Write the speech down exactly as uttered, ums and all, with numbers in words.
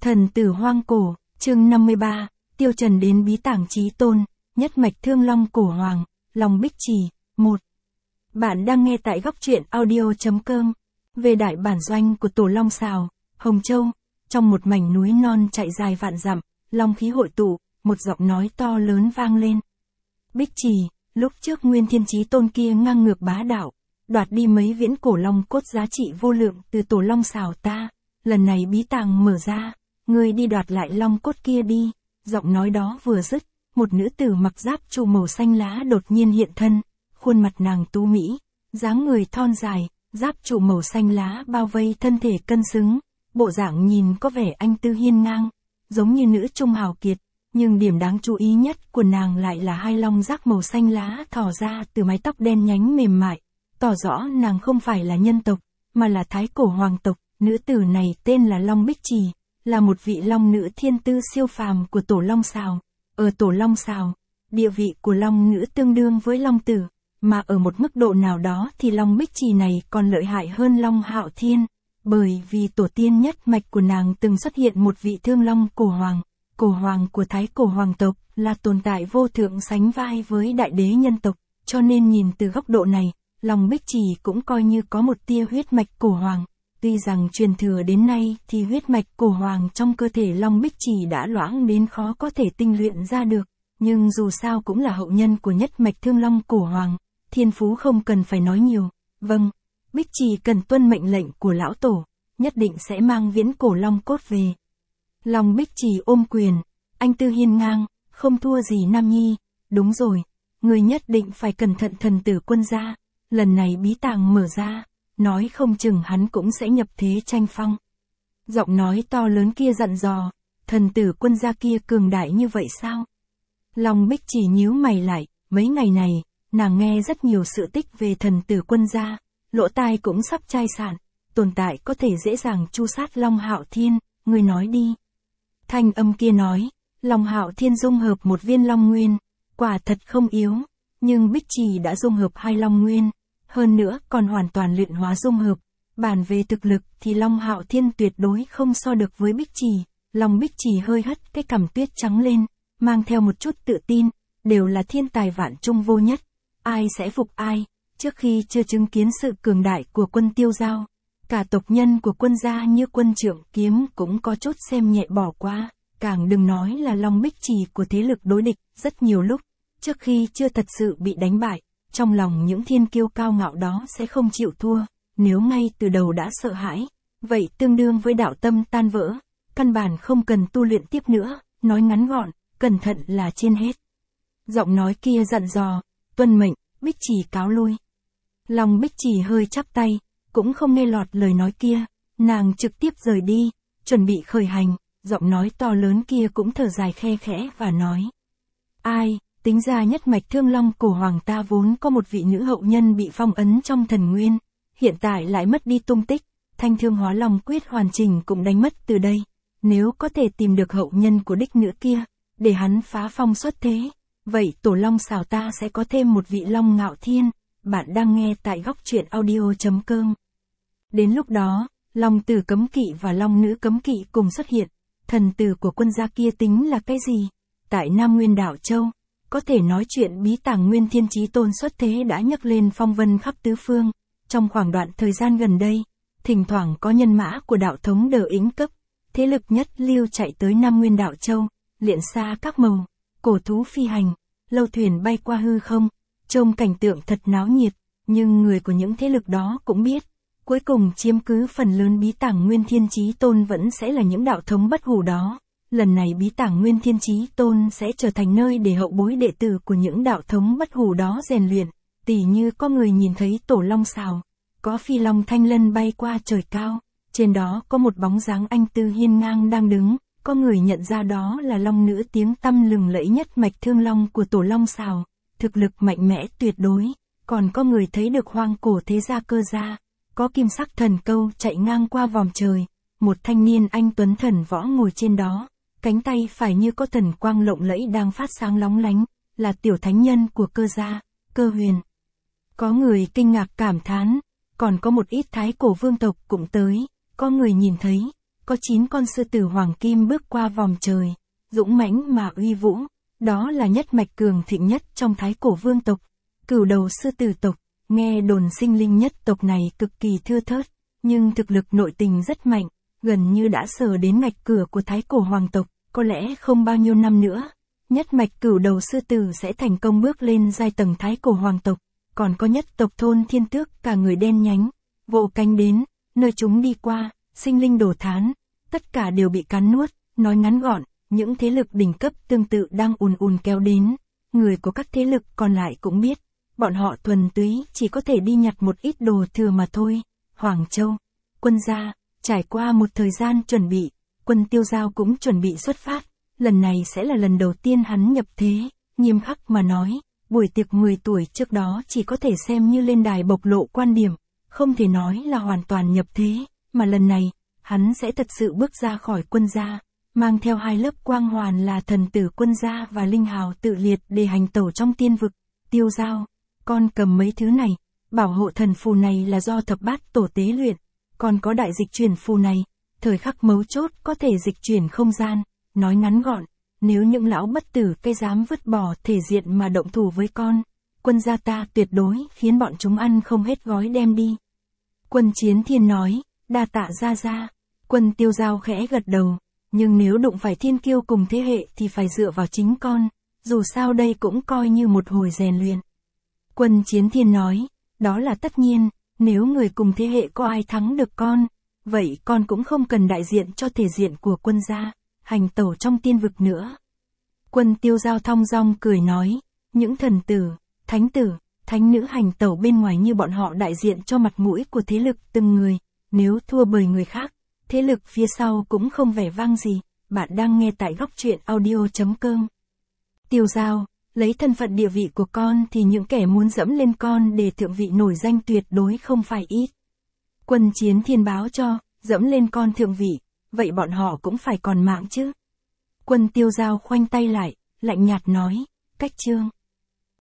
Thần tử hoang cổ, chương năm mươi ba, Tiêu Trần đến bí tàng chí tôn, nhất mạch thương long cổ hoàng, Long Bích Trì, một. Bạn đang nghe tại góc truyện audio chấm com. Về đại bản doanh của Tổ Long Sào, Hồng Châu, trong một mảnh núi non chạy dài vạn dặm, long khí hội tụ, một giọng nói to lớn vang lên. Bích Trì, lúc trước Nguyên Thiên Chí Tôn kia ngang ngược bá đạo, đoạt đi mấy viễn cổ long cốt giá trị vô lượng từ Tổ Long Sào ta, lần này bí tàng mở ra, ngươi đi đoạt lại long cốt kia đi. Giọng nói đó vừa dứt, một nữ tử mặc giáp trụ màu xanh lá đột nhiên hiện thân, khuôn mặt nàng tú mỹ, dáng người thon dài, giáp trụ màu xanh lá bao vây thân thể cân xứng, bộ dạng nhìn có vẻ anh tư hiên ngang, giống như nữ trung hào kiệt, nhưng điểm đáng chú ý nhất của nàng lại là hai long giác màu xanh lá thò ra từ mái tóc đen nhánh mềm mại, tỏ rõ nàng không phải là nhân tộc, mà là thái cổ hoàng tộc. Nữ tử này tên là Long Bích Trì, là một vị long nữ thiên tư siêu phàm của Tổ Long Sào. Ở Tổ Long Sào, địa vị của long nữ tương đương với long tử, mà ở một mức độ nào đó thì Long Bích Trì này còn lợi hại hơn Long Hạo Thiên, bởi vì tổ tiên nhất mạch của nàng từng xuất hiện một vị thương long cổ hoàng. Cổ hoàng của thái cổ hoàng tộc là tồn tại vô thượng sánh vai với đại đế nhân tộc, cho nên nhìn từ góc độ này, Long Bích Trì cũng coi như có một tia huyết mạch cổ hoàng. Tuy rằng truyền thừa đến nay thì huyết mạch cổ hoàng trong cơ thể Long Bích Trì đã loãng đến khó có thể tinh luyện ra được, nhưng dù sao cũng là hậu nhân của nhất mạch thương long cổ hoàng, thiên phú không cần phải nói nhiều. Vâng, Bích Trì cần tuân mệnh lệnh của lão tổ, nhất định sẽ mang viễn cổ long cốt về. Long Bích Trì ôm quyền, anh tư hiên ngang, không thua gì Nam Nhi. Đúng rồi, người nhất định phải cẩn thận thần tử quân gia, lần này bí tàng mở ra, nói không chừng hắn cũng sẽ nhập thế tranh phong. Giọng nói to lớn kia dặn dò, thần tử quân gia kia cường đại như vậy sao? Long Bích Trì nhíu mày lại, mấy ngày này, nàng nghe rất nhiều sự tích về thần tử quân gia, lỗ tai cũng sắp chai sạn, tồn tại có thể dễ dàng chu sát Long Hạo Thiên, ngươi nói đi. Thanh âm kia nói, Long Hạo Thiên dung hợp một viên long nguyên, quả thật không yếu, nhưng Bích Trì đã dung hợp hai long nguyên. Hơn nữa còn hoàn toàn luyện hóa dung hợp, bàn về thực lực thì Long Hạo Thiên tuyệt đối không so được với Bích Trì. Long Bích Trì hơi hất cái cằm tuyết trắng lên, mang theo một chút tự tin, đều là thiên tài vạn trung vô nhất, ai sẽ phục ai. Trước khi chưa chứng kiến sự cường đại của quân Tiêu Giao, cả tộc nhân của quân gia như quân Trượng Kiếm cũng có chút xem nhẹ bỏ qua, càng đừng nói là Long Bích Trì của thế lực đối địch. Rất nhiều lúc, trước khi chưa thật sự bị đánh bại, trong lòng những thiên kiêu cao ngạo đó sẽ không chịu thua, nếu ngay từ đầu đã sợ hãi, vậy tương đương với đạo tâm tan vỡ, căn bản không cần tu luyện tiếp nữa, nói ngắn gọn, cẩn thận là trên hết. Giọng nói kia dặn dò, tuân mệnh, Bích Trì cáo lui. Long Bích Trì hơi chắp tay, cũng không nghe lọt lời nói kia, nàng trực tiếp rời đi, chuẩn bị khởi hành, giọng nói to lớn kia cũng thở dài khe khẽ và nói. Ai? Tính ra nhất mạch thương long cổ hoàng ta vốn có một vị nữ hậu nhân bị phong ấn trong thần nguyên, hiện tại lại mất đi tung tích, thanh thương hóa long quyết hoàn chỉnh cũng đánh mất từ đây. Nếu có thể tìm được hậu nhân của đích nữ kia, để hắn phá phong xuất thế, vậy Tổ Long Sào ta sẽ có thêm một vị Long Ngạo Thiên. Bạn đang nghe tại góc truyện audio chấm com. Đến lúc đó, Long tử cấm kỵ và Long nữ cấm kỵ cùng xuất hiện, thần tử của quân gia kia tính là cái gì? Tại Nam Nguyên Đảo Châu, có thể nói chuyện bí tàng Nguyên Thiên Chí Tôn xuất thế đã nhấc lên phong vân khắp tứ phương. Trong khoảng đoạn thời gian gần đây, thỉnh thoảng có nhân mã của đạo thống đờ ính cấp, thế lực nhất lưu chạy tới Nam Nguyên Đảo Châu, liện xa các màu, cổ thú phi hành, lâu thuyền bay qua hư không, trông cảnh tượng thật náo nhiệt, nhưng người của những thế lực đó cũng biết, cuối cùng chiếm cứ phần lớn bí tàng Nguyên Thiên Chí Tôn vẫn sẽ là những đạo thống bất hủ đó. Lần này bí tàng Nguyên Thiên Chí Tôn sẽ trở thành nơi để hậu bối đệ tử của những đạo thống bất hủ đó rèn luyện, tỉ như có người nhìn thấy Tổ Long Sào, có phi long thanh lân bay qua trời cao, trên đó có một bóng dáng anh tư hiên ngang đang đứng, có người nhận ra đó là long nữ tiếng tăm lừng lẫy nhất mạch thương long của Tổ Long Sào, thực lực mạnh mẽ tuyệt đối, còn có người thấy được hoang cổ thế gia Cơ gia, có kim sắc thần câu chạy ngang qua vòm trời, một thanh niên anh tuấn thần võ ngồi trên đó. Cánh tay phải như có thần quang lộng lẫy đang phát sáng lóng lánh, là tiểu thánh nhân của Cơ gia, Cơ Huyền. Có người kinh ngạc cảm thán, còn có một ít thái cổ vương tộc cũng tới, có người nhìn thấy, có chín con sư tử hoàng kim bước qua vòng trời, dũng mãnh mà uy vũ, đó là nhất mạch cường thịnh nhất trong Thái Cổ vương tộc, cửu đầu sư tử tộc. Nghe đồn sinh linh nhất tộc này cực kỳ thưa thớt, nhưng thực lực nội tình rất mạnh, gần như đã sờ đến ngạch cửa của Thái Cổ hoàng tộc, có lẽ không bao nhiêu năm nữa, nhất mạch cửu đầu sư tử sẽ thành công bước lên giai tầng Thái Cổ hoàng tộc. Còn có nhất tộc Thôn Thiên Tước, cả người đen nhánh, vỗ cánh đến, nơi chúng đi qua, sinh linh đổ thán, tất cả đều bị cắn nuốt. Nói ngắn gọn, những thế lực đỉnh cấp tương tự đang ùn ùn kéo đến, người của các thế lực còn lại cũng biết, bọn họ thuần túy chỉ có thể đi nhặt một ít đồ thừa mà thôi. Hoàng Châu, quân gia, trải qua một thời gian chuẩn bị, quân Tiêu Giao cũng chuẩn bị xuất phát, lần này sẽ là lần đầu tiên hắn nhập thế, nghiêm khắc mà nói. Buổi tiệc mười tuổi trước đó chỉ có thể xem như lên đài bộc lộ quan điểm, không thể nói là hoàn toàn nhập thế, mà lần này, hắn sẽ thật sự bước ra khỏi quân gia, mang theo hai lớp quang hoàn là thần tử quân gia và linh hào tự liệt để hành tẩu trong tiên vực. Tiêu Giao, con cầm mấy thứ này, bảo hộ thần phù này là do thập bát tổ tế luyện, còn có đại dịch chuyển phù này, thời khắc mấu chốt có thể dịch chuyển không gian. Nói ngắn gọn, nếu những lão bất tử cây dám vứt bỏ thể diện mà động thủ với con, quân gia ta tuyệt đối khiến bọn chúng ăn không hết gói đem đi. Quân Chiến Thiên nói, đa tạ gia gia. Quân Tiêu Giao khẽ gật đầu, nhưng nếu đụng phải thiên kiêu cùng thế hệ thì phải dựa vào chính con, dù sao đây cũng coi như một hồi rèn luyện. Quân Chiến Thiên nói, đó là tất nhiên, nếu người cùng thế hệ có ai thắng được con, vậy con cũng không cần đại diện cho thể diện của quân gia, hành tẩu trong tiên vực nữa. Quân Tiêu Giao thong dong cười nói, những thần tử, thánh tử, thánh nữ hành tẩu bên ngoài như bọn họ đại diện cho mặt mũi của thế lực từng người, nếu thua bởi người khác, thế lực phía sau cũng không vẻ vang gì. Bạn đang nghe tại góc truyện audio chấm com. Tiêu Giao, lấy thân phận địa vị của con thì những kẻ muốn dẫm lên con để thượng vị nổi danh tuyệt đối không phải ít. Quân Chiến Thiên báo cho, dẫm lên con thượng vị, vậy bọn họ cũng phải còn mạng chứ. Quân Tiêu Giao khoanh tay lại, lạnh nhạt nói, cách chương.